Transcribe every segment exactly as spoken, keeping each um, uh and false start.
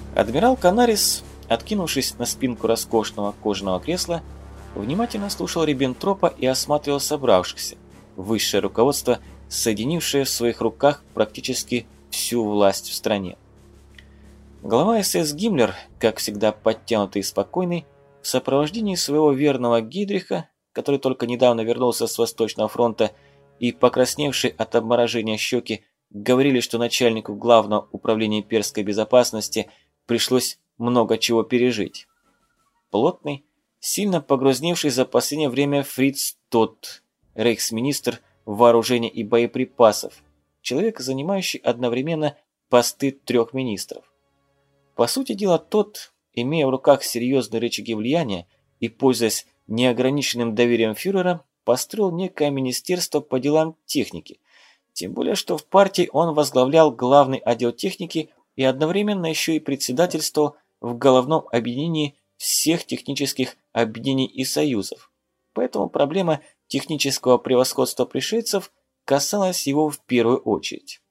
Адмирал Канарис, откинувшись на спинку роскошного кожаного кресла, внимательно слушал Риббентропа и осматривал собравшихся, высшее руководство, соединившее в своих руках практически всю власть в стране. Глава СС Гиммлер, как всегда подтянутый и спокойный, в сопровождении своего верного Гейдриха, который только недавно вернулся с Восточного фронта, и покрасневший от обморожения щеки, говорили, что начальнику Главного управления имперской безопасности пришлось много чего пережить. Плотный, сильно погрузневший за последнее время Фриц Тот, рейхсминистр вооружения и боеприпасов, человек, занимающий одновременно посты трех министров. По сути дела, тот, имея в руках серьезные рычаги влияния и пользуясь неограниченным доверием фюрера, построил некое министерство по делам техники, тем более что в партии он возглавлял главный отдел техники и одновременно еще и председательствовал в головном объединении всех технических объединений и союзов. Поэтому проблема технического превосходства пришельцев касалась его в первую очередь.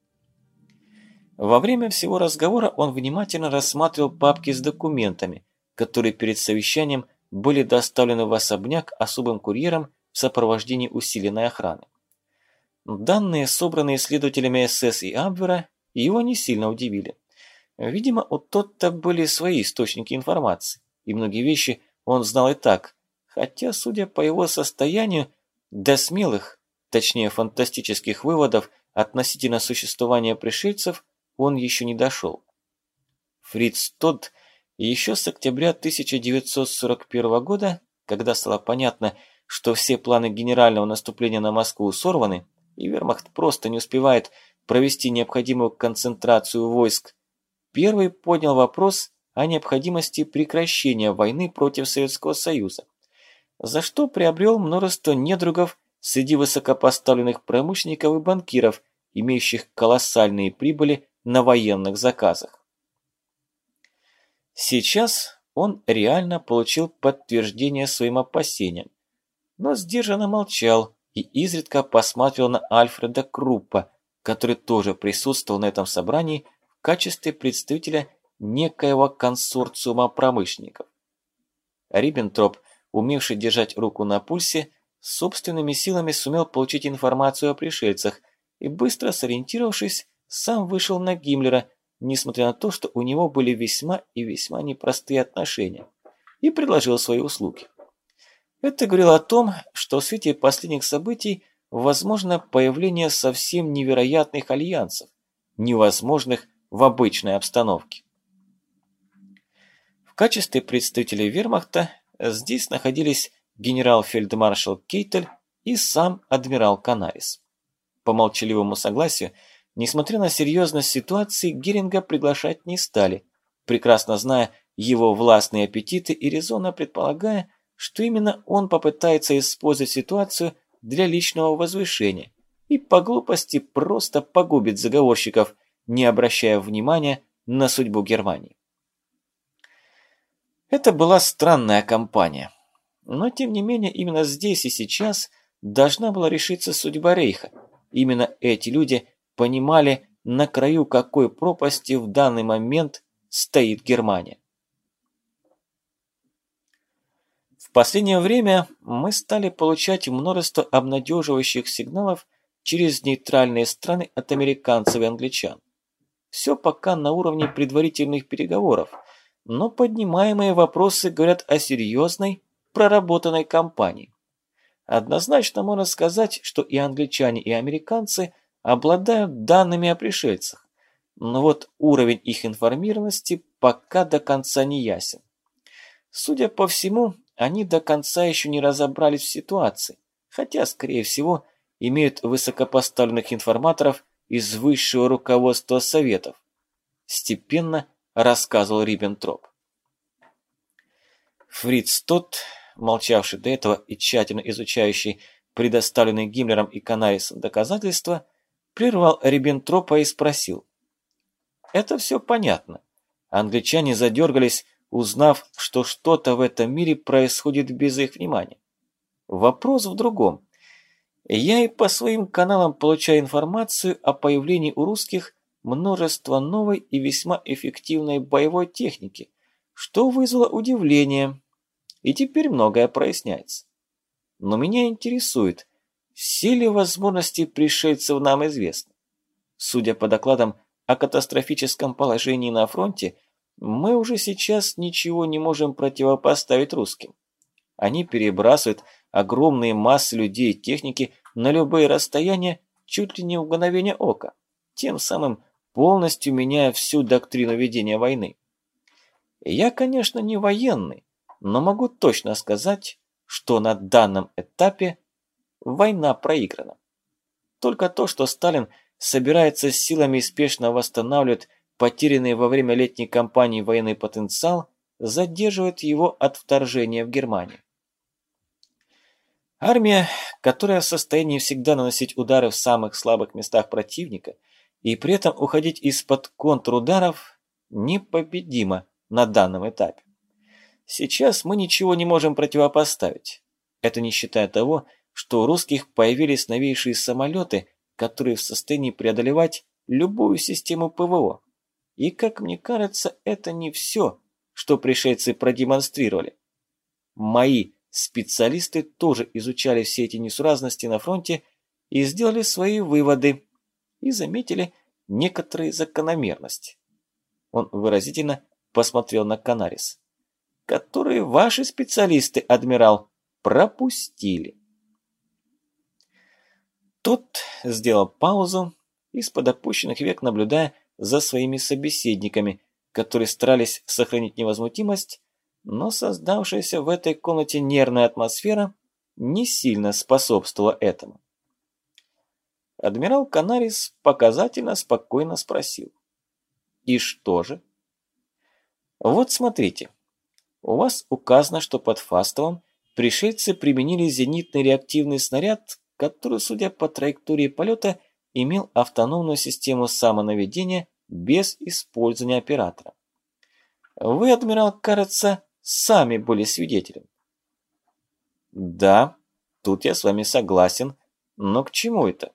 Во время всего разговора он внимательно рассматривал папки с документами, которые перед совещанием были доставлены в особняк особым курьером в сопровождении усиленной охраны. Данные, собранные следователями СС и Абвера, его не сильно удивили. Видимо, у Тотта были свои источники информации, и многие вещи он знал и так, хотя, судя по его состоянию, до смелых, точнее фантастических выводов относительно существования пришельцев он еще не дошел. Фриц Тодд еще с октября тысяча девятьсот сорок первого года, когда стало понятно, что все планы генерального наступления на Москву сорваны, и вермахт просто не успевает провести необходимую концентрацию войск, первый поднял вопрос о необходимости прекращения войны против Советского Союза, за что приобрел множество недругов среди высокопоставленных промышленников и банкиров, имеющих колоссальные прибыли на военных заказах. Сейчас он реально получил подтверждение своим опасениям, но сдержанно молчал и изредка посматривал на Альфреда Круппа, который тоже присутствовал на этом собрании в качестве представителя некоего консорциума промышленников. Риббентроп, умевший держать руку на пульсе, собственными силами сумел получить информацию о пришельцах и, быстро сориентировавшись, сам вышел на Гиммлера, несмотря на то, что у него были весьма и весьма непростые отношения, и предложил свои услуги. Это говорило о том, что в свете последних событий возможно появление совсем невероятных альянсов, невозможных в обычной обстановке. В качестве представителей вермахта здесь находились генерал-фельдмаршал Кейтель и сам адмирал Канарис. По молчаливому согласию, несмотря на серьезность ситуации, Геринга приглашать не стали, прекрасно зная его властные аппетиты и резонно предполагая, что именно он попытается использовать ситуацию для личного возвышения и по глупости просто погубит заговорщиков, не обращая внимания на судьбу Германии. Это была странная кампания, но тем не менее именно здесь и сейчас должна была решиться судьба Рейха. Именно эти люди понимали, на краю какой пропасти в данный момент стоит Германия. В последнее время мы стали получать множество обнадеживающих сигналов через нейтральные страны от американцев и англичан. Все пока на уровне предварительных переговоров, но поднимаемые вопросы говорят о серьезной, проработанной кампании. Однозначно можно сказать, что и англичане, и американцы обладают данными о пришельцах, но вот уровень их информированности пока до конца не ясен. Судя по всему, они до конца еще не разобрались в ситуации, хотя, скорее всего, имеют высокопоставленных информаторов из высшего руководства Советов, степенно рассказывал Риббентроп. Фриц Тот, молчавший до этого и тщательно изучающий предоставленные Гиммлером и Канарисом доказательства, прервал Риббентропа и спросил. «Это все понятно. Англичане задергались, узнав, что что-то в этом мире происходит без их внимания. Вопрос в другом. Я и по своим каналам получаю информацию о появлении у русских множество новой и весьма эффективной боевой техники, что вызвало удивление. И теперь многое проясняется. Но меня интересует, все ли возможности пришельцев нам известны. Судя по докладам о катастрофическом положении на фронте, мы уже сейчас ничего не можем противопоставить русским. Они перебрасывают огромные массы людей и техники на любые расстояния чуть ли не в мгновение ока, тем самым полностью меняя всю доктрину ведения войны. Я, конечно, не военный, но могу точно сказать, что на данном этапе война проиграна. Только то, что Сталин собирается с силами и спешно восстанавливает потерянный во время летней кампании военный потенциал, задерживает его от вторжения в Германию. Армия, которая в состоянии всегда наносить удары в самых слабых местах противника и при этом уходить из-под контрударов, непобедима на данном этапе. Сейчас мы ничего не можем противопоставить. Это не считая того, что у русских появились новейшие самолеты, которые в состоянии преодолевать любую систему ПВО. И, как мне кажется, это не все, что пришельцы продемонстрировали. Мои специалисты тоже изучали все эти несуразности на фронте и сделали свои выводы, и заметили некоторые закономерности. Он выразительно посмотрел на Канарис. Которые ваши специалисты, адмирал, пропустили. Тот сделал паузу, из-под опущенных век наблюдая за своими собеседниками, которые старались сохранить невозмутимость, но создавшаяся в этой комнате нервная атмосфера не сильно способствовала этому. Адмирал Канарис показательно спокойно спросил. И что же? Вот смотрите. У вас указано, что под Фастовым пришельцы применили зенитный реактивный снаряд, который, судя по траектории полета, имел автономную систему самонаведения без использования оператора. Вы, адмирал, кажется, сами были свидетелем. Да, тут я с вами согласен, но к чему это?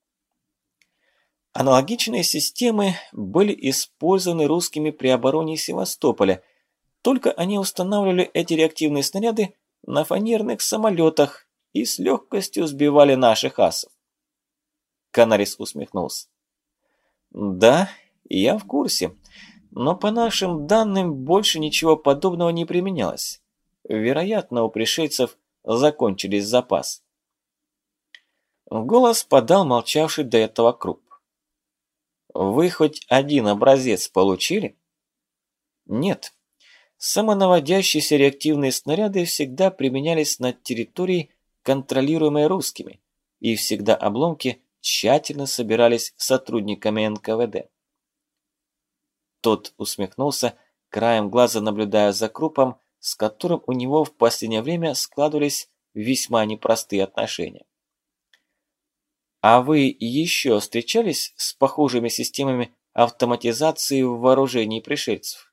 Аналогичные системы были использованы русскими при обороне Севастополя, только они устанавливали эти реактивные снаряды на фанерных самолетах и с легкостью сбивали наших асов. Канарис усмехнулся. Да, я в курсе, но по нашим данным больше ничего подобного не применялось. Вероятно, у пришельцев закончились запасы. В голос подал молчавший до этого Круп. Вы хоть один образец получили? Нет. Самонаводящиеся реактивные снаряды всегда применялись на территории, контролируемой русскими, и всегда обломки тщательно собирались сотрудниками эн ка вэ дэ. Тот усмехнулся, краем глаза наблюдая за Крупом, с которым у него в последнее время складывались весьма непростые отношения. А вы еще встречались с похожими системами автоматизации в вооружении пришельцев?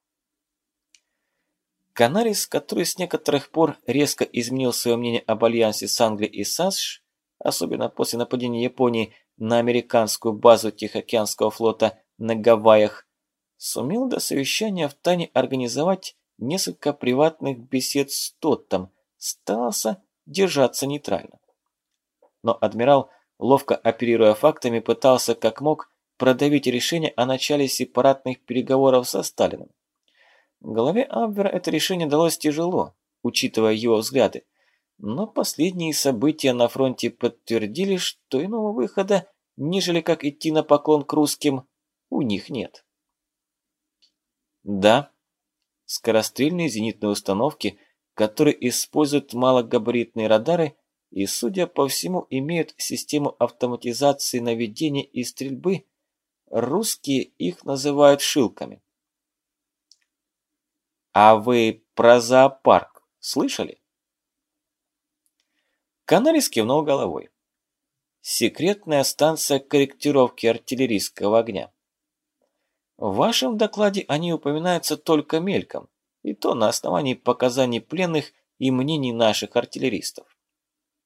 Канарис, который с некоторых пор резко изменил свое мнение об альянсе с Англией и САСШ, особенно после нападения Японии на американскую базу Тихоокеанского флота на Гавайях, сумел до совещания втайне организовать несколько приватных бесед с Тоттом, старался держаться нейтрально. Но адмирал, ловко оперируя фактами, пытался как мог продавить решение о начале сепаратных переговоров со Сталиным. Главе Абвера это решение далось тяжело, учитывая его взгляды, но последние события на фронте подтвердили, что иного выхода, нежели как идти на поклон к русским, у них нет. Да, скорострельные зенитные установки, которые используют малогабаритные радары и, судя по всему, имеют систему автоматизации наведения и стрельбы, русские их называют шилками. А вы про зоопарк слышали? Канарис кивнул головой. Секретная станция корректировки артиллерийского огня. В вашем докладе они упоминаются только мельком, и то на основании показаний пленных и мнений наших артиллеристов.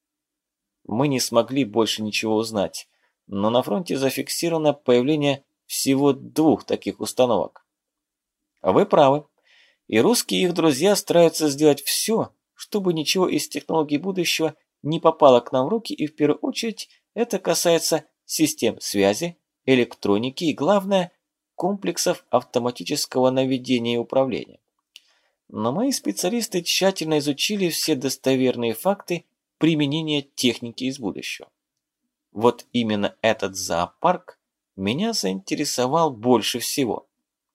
Мы не смогли больше ничего узнать, но на фронте зафиксировано появление всего двух таких установок. Вы правы. И русские и их друзья стараются сделать все, чтобы ничего из технологий будущего не попало к нам в руки, и в первую очередь это касается систем связи, электроники и, главное, комплексов автоматического наведения и управления. Но мои специалисты тщательно изучили все достоверные факты применения техники из будущего. Вот именно этот зоопарк меня заинтересовал больше всего.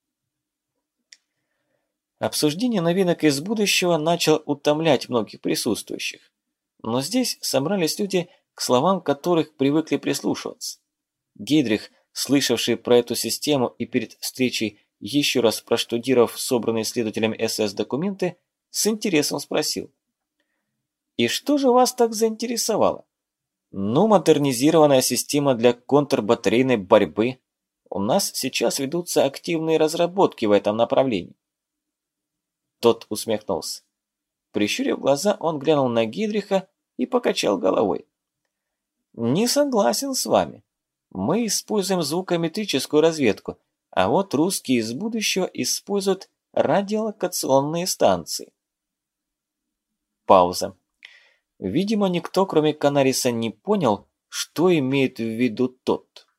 Обсуждение новинок из будущего начало утомлять многих присутствующих. Но здесь собрались люди, к словам которых привыкли прислушиваться. Гейдрих, слышавший про эту систему и перед встречей еще раз проштудировав собранные исследователями СС документы, с интересом спросил: «И что же вас так заинтересовало?» «Ну, модернизированная система для контрбатарейной борьбы. У нас сейчас ведутся активные разработки в этом направлении». Тот усмехнулся. Прищурив глаза, он глянул на Гейдриха и покачал головой. «Не согласен с вами. Мы используем звукометрическую разведку, а вот русские из будущего используют радиолокационные станции». Пауза. Видимо, никто, кроме Канариса, не понял, что имеет в виду тот.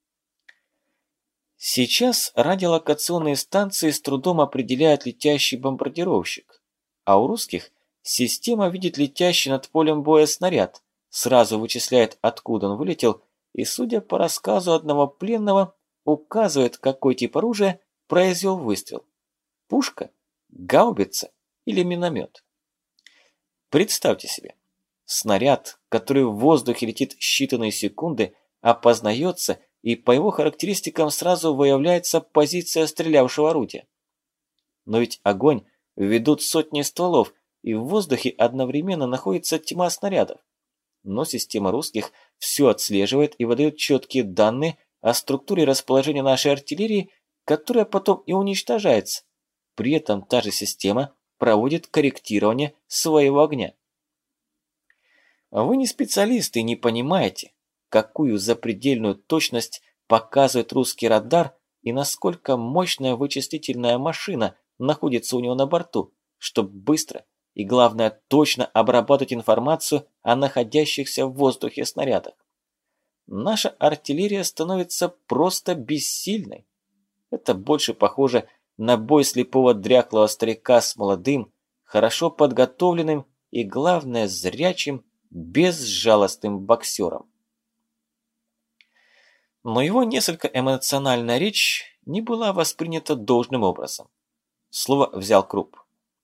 Сейчас радиолокационные станции с трудом определяют летящий бомбардировщик, а у русских система видит летящий над полем боя снаряд, сразу вычисляет, откуда он вылетел, и, судя по рассказу одного пленного, указывает, какой тип оружия произвел выстрел. Пушка, гаубица или миномет. Представьте себе, снаряд, который в воздухе летит считанные секунды, опознается, и по его характеристикам сразу выявляется позиция стрелявшего орудия. Но ведь огонь ведут сотни стволов, и в воздухе одновременно находится тьма снарядов. Но система русских все отслеживает и выдает четкие данные о структуре расположения нашей артиллерии, которая потом и уничтожается. При этом та же система проводит корректирование своего огня. Вы не специалисты и не понимаете, какую запредельную точность показывает русский радар и насколько мощная вычислительная машина находится у него на борту, чтобы быстро и, главное, точно обрабатывать информацию о находящихся в воздухе снарядах. Наша артиллерия становится просто бессильной. Это больше похоже на бой слепого дряхлого старика с молодым, хорошо подготовленным и, главное, зрячим, безжалостным боксером. Но его несколько эмоциональная речь не была воспринята должным образом. Слово взял Круп.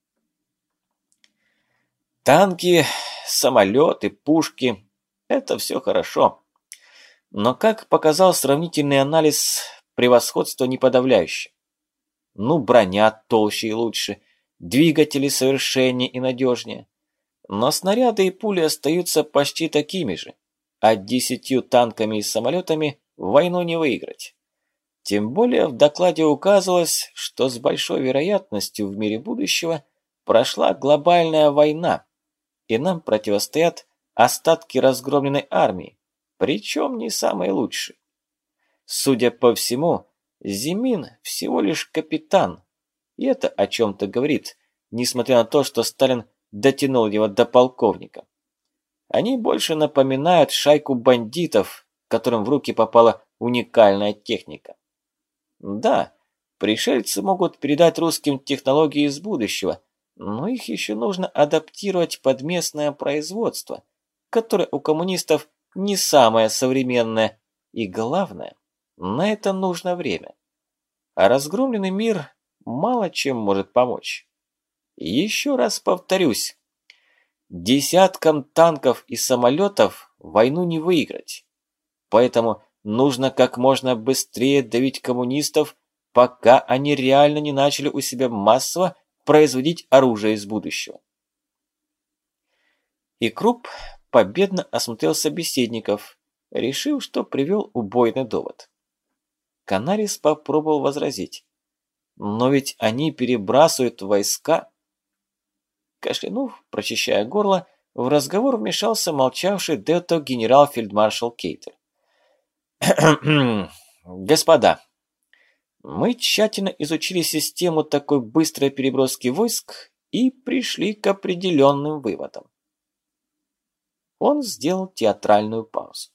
Танки, самолеты, пушки – это все хорошо. Но, как показал сравнительный анализ, превосходство не подавляющее. Ну, броня толще и лучше, двигатели совершеннее и надежнее. Но снаряды и пули остаются почти такими же, а десятью танками и самолетами войну не выиграть. Тем более в докладе указывалось, что с большой вероятностью в мире будущего прошла глобальная война, и нам противостоят остатки разгромленной армии, причем не самые лучшие. Судя по всему, Зимин всего лишь капитан, и это о чем-то говорит, несмотря на то, что Сталин дотянул его до полковника. Они больше напоминают шайку бандитов, которым в руки попала уникальная техника. Да, пришельцы могут передать русским технологии из будущего, но их еще нужно адаптировать под местное производство, которое у коммунистов не самое современное, и главное, на это нужно время. А разгромленный мир мало чем может помочь. Еще раз повторюсь, десяткам танков и самолетов войну не выиграть. Поэтому нужно как можно быстрее давить коммунистов, пока они реально не начали у себя массово производить оружие из будущего. И Круп победно осмотрел собеседников, решив, что привел убойный довод. Канарис попробовал возразить. Но ведь они перебрасывают войска. Кашлянув, прочищая горло, в разговор вмешался молчавший до этого генерал-фельдмаршал Кейтель. «Господа, Мы тщательно изучили систему такой быстрой переброски войск и пришли к определенным выводам. Он сделал театральную паузу.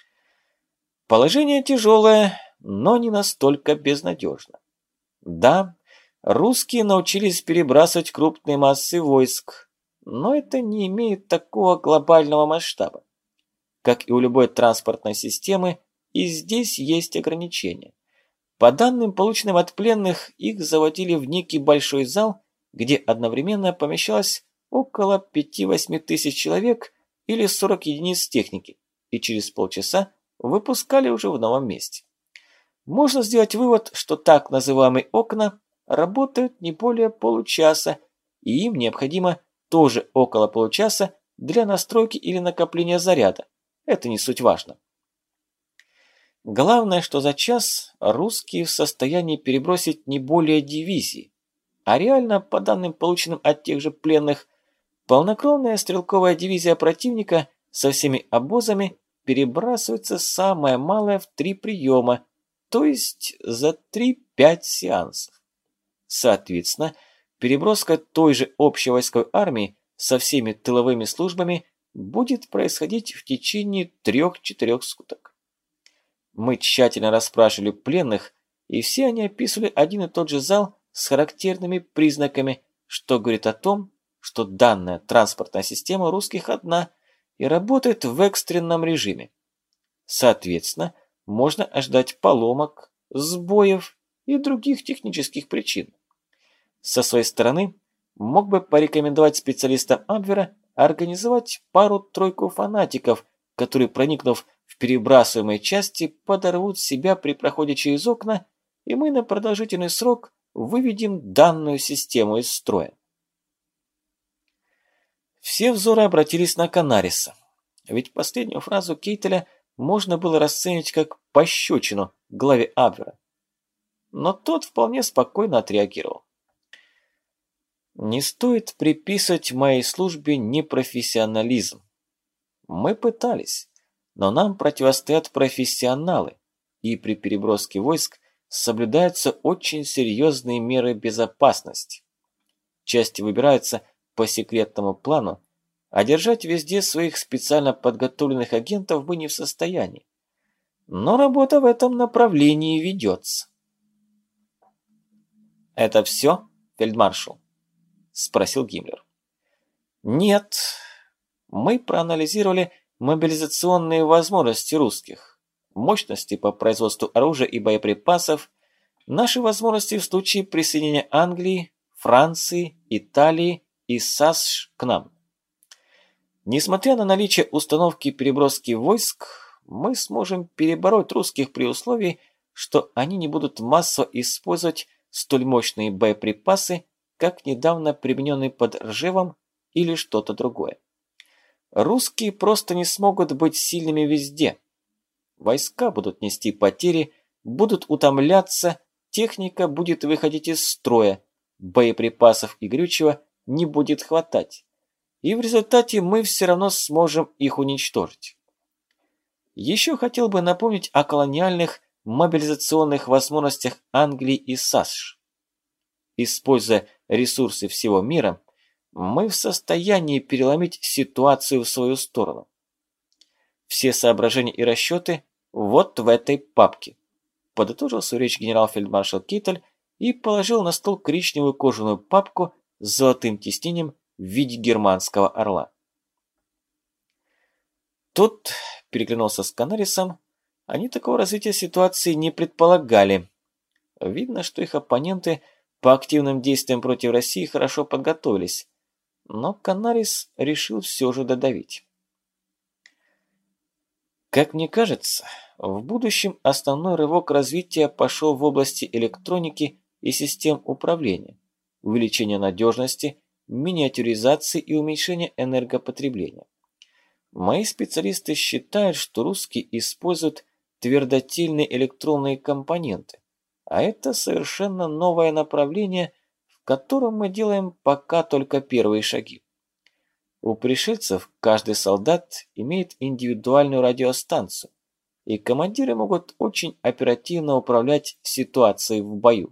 Положение тяжелое, но не настолько безнадежно. Да, русские научились перебрасывать крупные массы войск, но это не имеет такого глобального масштаба. Как и у любой транспортной системы, и здесь есть ограничения. По данным, полученным от пленных, их заводили в некий большой зал, где одновременно помещалось около пяти-восьми тысяч человек или сорок единиц техники, и через полчаса выпускали уже в новом месте. Можно сделать вывод, что так называемые окна работают не более получаса, и им необходимо тоже около получаса для настройки или накопления заряда. Это не суть важно. Главное, что за час русские в состоянии перебросить не более дивизии, а реально, по данным, полученным от тех же пленных, полнокровная стрелковая дивизия противника со всеми обозами перебрасывается самое малое в три приема, то есть за три-пять сеансов. Соответственно, переброска той же общевойсковой армии со всеми тыловыми службами будет происходить в течение трех-четырех суток. Мы тщательно расспрашивали пленных, и все они описывали один и тот же зал с характерными признаками, что говорит о том, что данная транспортная система русских одна и работает в экстренном режиме. Соответственно, можно ожидать поломок, сбоев и других технических причин. Со своей стороны, мог бы порекомендовать специалистам Абвера организовать пару-тройку фанатиков, которые, проникнув в перебрасываемые части, подорвут себя при проходе через окна, и мы на продолжительный срок выведем данную систему из строя. Все взоры обратились на Канариса, ведь последнюю фразу Кейтеля можно было расценить как пощечину главе Абвера. Но тот вполне спокойно отреагировал. Не стоит приписывать моей службе непрофессионализм. Мы пытались, но нам противостоят профессионалы, и при переброске войск соблюдаются очень серьезные меры безопасности. Части выбираются по секретному плану, а держать везде своих специально подготовленных агентов мы не в состоянии. Но работа в этом направлении ведется. «Это все, фельдмаршал?» – спросил Гиммлер. «Нет. Мы проанализировали мобилизационные возможности русских, мощности по производству оружия и боеприпасов, наши возможности в случае присоединения Англии, Франции, Италии и САСШ к нам. Несмотря на наличие установки переброски войск, мы сможем перебороть русских при условии, что они не будут массово использовать столь мощные боеприпасы, как недавно примененные под Ржевом или что-то другое. Русские просто не смогут быть сильными везде. Войска будут нести потери, будут утомляться, техника будет выходить из строя, боеприпасов и горючего не будет хватать. И в результате мы все равно сможем их уничтожить. Еще хотел бы напомнить о колониальных мобилизационных возможностях Англии и САСШ. Используя ресурсы всего мира, мы в состоянии переломить ситуацию в свою сторону. Все соображения и расчеты вот в этой папке, подытожил свою речь генерал-фельдмаршал Кейтель и положил на стол коричневую кожаную папку с золотым тиснением в виде германского орла. Тут переглянулся с Канарисом, они такого развития ситуации не предполагали. Видно, что их оппоненты по активным действиям против России хорошо подготовились, но Канарис решил все же додавить. Как мне кажется, в будущем основной рывок развития пошел в области электроники и систем управления, увеличения надежности, миниатюризации и уменьшения энергопотребления. Мои специалисты считают, что русские используют твердотельные электронные компоненты, а это совершенно новое направление, в котором мы делаем пока только первые шаги. У пришельцев каждый солдат имеет индивидуальную радиостанцию, и командиры могут очень оперативно управлять ситуацией в бою.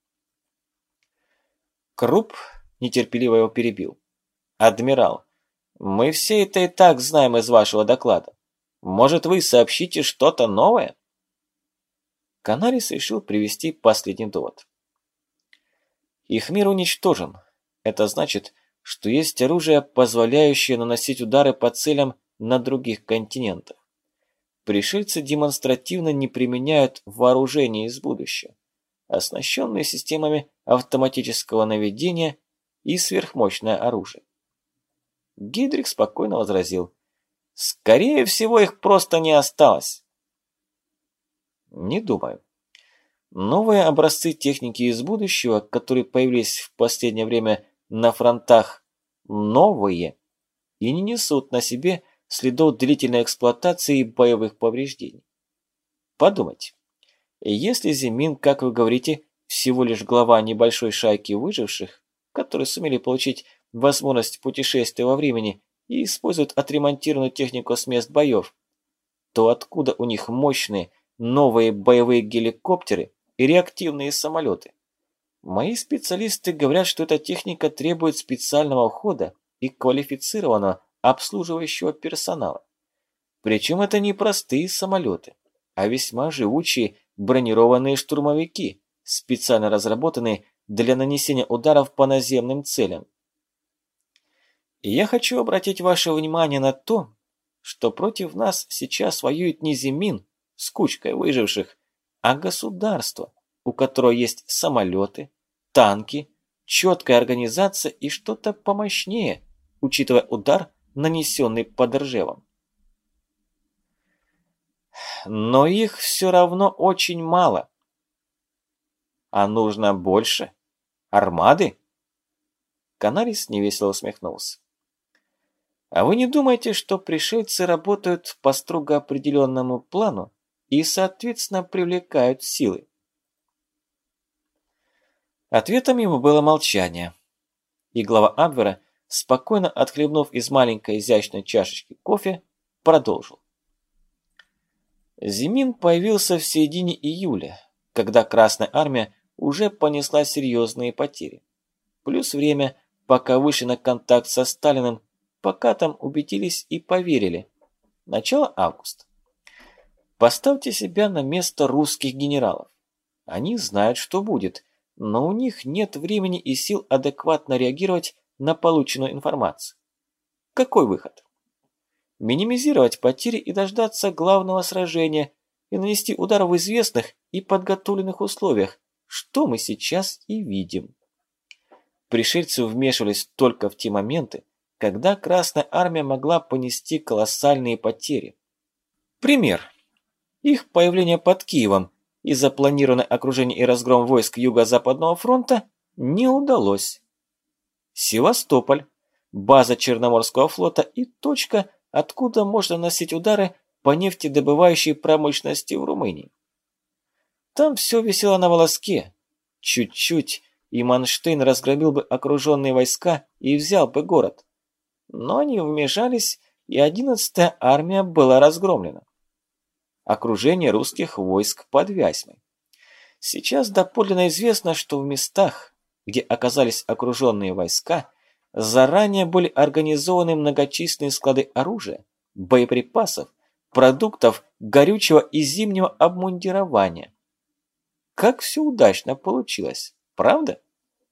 Крупп нетерпеливо его перебил. «Адмирал, мы все это и так знаем из вашего доклада. Может, вы сообщите что-то новое?» Канарис решил привести последний довод. Их мир уничтожен. Это значит, что есть оружие, позволяющее наносить удары по целям на других континентах. Пришельцы демонстративно не применяют вооружение из будущего, оснащенные системами автоматического наведения и сверхмощное оружие. Гидрик спокойно возразил: «Скорее всего, их просто не осталось». Не думаю. Новые образцы техники из будущего, которые появились в последнее время на фронтах, новые и не несут на себе следов длительной эксплуатации и боевых повреждений. Подумайте, если Зимин, как вы говорите, всего лишь глава небольшой шайки выживших, которые сумели получить возможность путешествия во времени и используют отремонтированную технику с мест боев, то откуда у них мощные новые боевые геликоптеры и реактивные самолеты? Мои специалисты говорят, что эта техника требует специального ухода и квалифицированного обслуживающего персонала. Причем это не простые самолеты, а весьма живучие бронированные штурмовики, специально разработанные для нанесения ударов по наземным целям. И я хочу обратить ваше внимание на то, что против нас сейчас воюет не Зимин с кучкой выживших, а государство, у которого есть самолеты, танки, четкая организация и что-то помощнее, учитывая удар, нанесенный под Ржевом. Но их все равно очень мало. А нужно больше? Армады? Канарис невесело усмехнулся. А вы не думаете, что пришельцы работают по строго определенному плану и, соответственно, привлекают силы? Ответом ему было молчание. И глава Абвера, спокойно отхлебнув из маленькой изящной чашечки кофе, продолжил. Зимин появился в середине июля, когда Красная Армия уже понесла серьезные потери. Плюс время, пока вышли на контакт со Сталиным, пока там убедились и поверили. Начало августа. Поставьте себя на место русских генералов. Они знают, что будет, но у них нет времени и сил адекватно реагировать на полученную информацию. Какой выход? Минимизировать потери и дождаться главного сражения и нанести удар в известных и подготовленных условиях, что мы сейчас и видим. Пришельцы вмешивались только в те моменты, когда Красная Армия могла понести колоссальные потери. Пример. Их появление под Киевом и запланированное окружение и разгром войск Юго-Западного фронта не удалось. Севастополь, база Черноморского флота и точка, откуда можно носить удары по нефтедобывающей промышленности в Румынии. Там все висело на волоске. Чуть-чуть, и Манштейн разгромил бы окруженные войска и взял бы город. Но они вмешались, и одиннадцатая армия была разгромлена. Окружение русских войск под Вязьмой. Сейчас доподлинно известно, что в местах, где оказались окруженные войска, заранее были организованы многочисленные склады оружия, боеприпасов, продуктов, горючего и зимнего обмундирования. Как все удачно получилось, правда?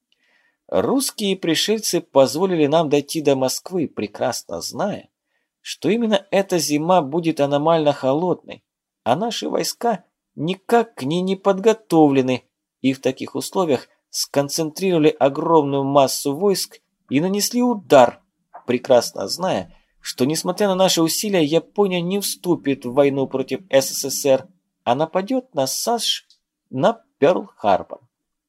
Русские пришельцы позволили нам дойти до Москвы, прекрасно зная, что именно эта зима будет аномально холодной, а наши войска никак к ней не подготовлены и в таких условиях сконцентрировали огромную массу войск и нанесли удар, прекрасно зная, что, несмотря на наши усилия, Япония не вступит в войну против СССР, а нападет на САШ на Пёрл-Харбор.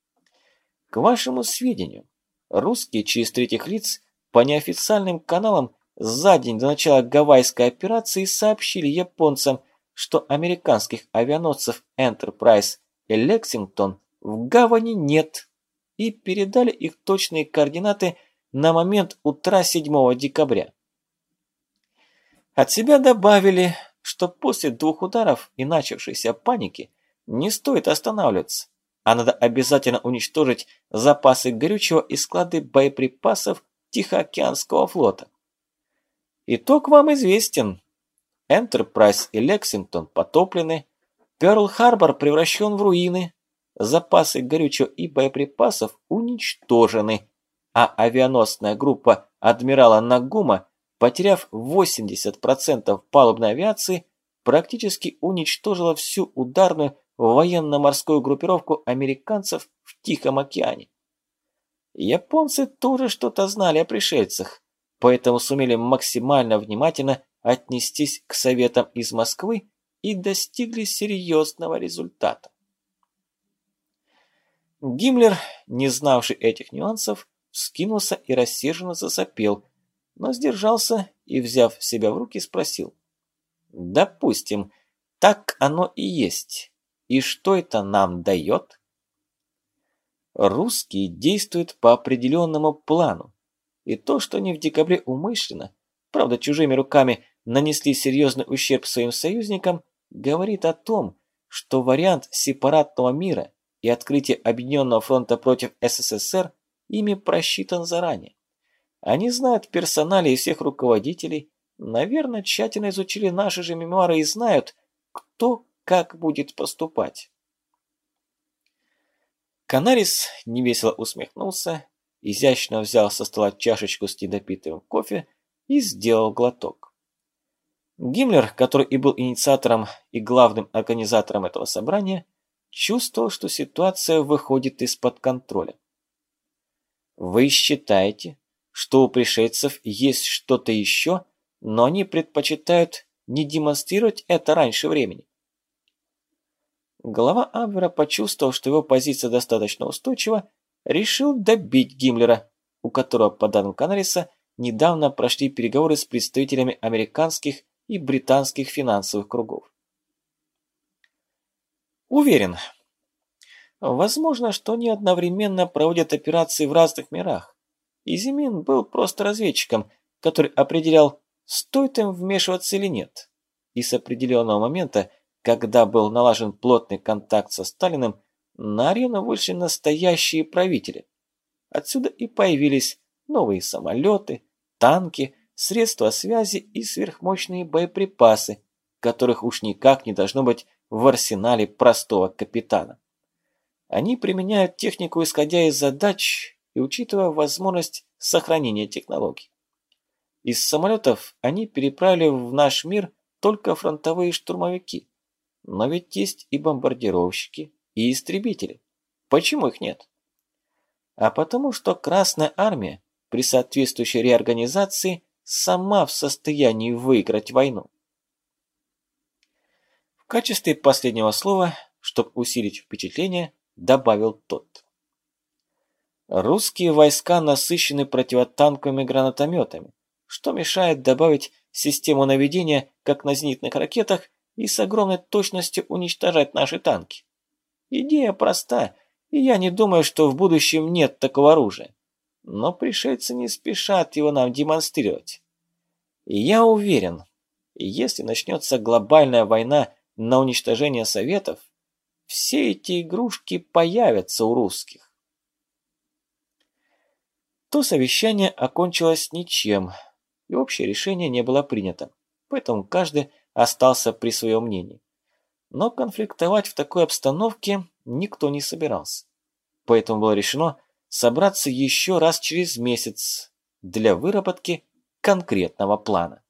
К вашему сведению, русские через третьих лиц по неофициальным каналам за день до начала гавайской операции сообщили японцам, что американских авианосцев Enterprise и Лексингтон в гавани нет, и передали их точные координаты на момент утра седьмого декабря. От себя добавили, что после двух ударов и начавшейся паники не стоит останавливаться, а надо обязательно уничтожить запасы горючего и склады боеприпасов Тихоокеанского флота. Итог вам известен. Энтерпрайз и Лексингтон потоплены, Пёрл-Харбор превращен в руины, запасы горючего и боеприпасов уничтожены, а авианосная группа адмирала Нагума, потеряв восемьдесят процентов палубной авиации, практически уничтожила всю ударную военно-морскую группировку американцев в Тихом океане. Японцы тоже что-то знали о пришельцах, поэтому сумели максимально внимательно отнестись к советам из Москвы и достигли серьезного результата. Гиммлер, не знавший этих нюансов, вскинулся и рассерженно засопел, но сдержался и, взяв себя в руки, спросил: «Допустим, так оно и есть. И что это нам дает?» Русские действуют по определенному плану, и то, что они в декабре умышленно, правда чужими руками, нанесли серьезный ущерб своим союзникам, говорит о том, что вариант сепаратного мира и открытие Объединенного фронта против СССР ими просчитан заранее. Они знают персоналии всех руководителей, наверное, тщательно изучили наши же мемуары и знают, кто как будет поступать. Канарис невесело усмехнулся, изящно взял со стола чашечку с недопитым кофе и сделал глоток. Гиммлер, который и был инициатором и главным организатором этого собрания, чувствовал, что ситуация выходит из-под контроля. «Вы считаете, что у пришельцев есть что-то еще, но они предпочитают не демонстрировать это раньше времени?» Глава Абвера, почувствовав, что его позиция достаточно устойчива, решил добить Гиммлера, у которого, по данным Канариса, недавно прошли переговоры с представителями американских и британских финансовых кругов. Уверен, возможно, что они одновременно проводят операции в разных мирах, и Зимин был просто разведчиком, который определял, стоит им вмешиваться или нет. И с определенного момента, когда был налажен плотный контакт со Сталиным, на арену вышли настоящие правители. Отсюда и появились новые самолеты, танки, средства связи и сверхмощные боеприпасы, которых уж никак не должно быть в арсенале простого капитана. Они применяют технику, исходя из задач и учитывая возможность сохранения технологий. Из самолетов они переправили в наш мир только фронтовые штурмовики, но ведь есть и бомбардировщики, и истребители. Почему их нет? А потому что Красная Армия при соответствующей реорганизации сама в состоянии выиграть войну. В качестве последнего слова, чтобы усилить впечатление, добавил тот. Русские войска насыщены противотанковыми гранатометами, что мешает добавить систему наведения, как на зенитных ракетах, и с огромной точностью уничтожать наши танки. Идея проста, и я не думаю, что в будущем нет такого оружия. Но пришельцы не спешат его нам демонстрировать. И я уверен, если начнется глобальная война на уничтожение Советов, все эти игрушки появятся у русских. То совещание окончилось ничем, и общее решение не было принято, поэтому каждый остался при своем мнении. Но конфликтовать в такой обстановке никто не собирался. Поэтому было решено собраться еще раз через месяц для выработки конкретного плана.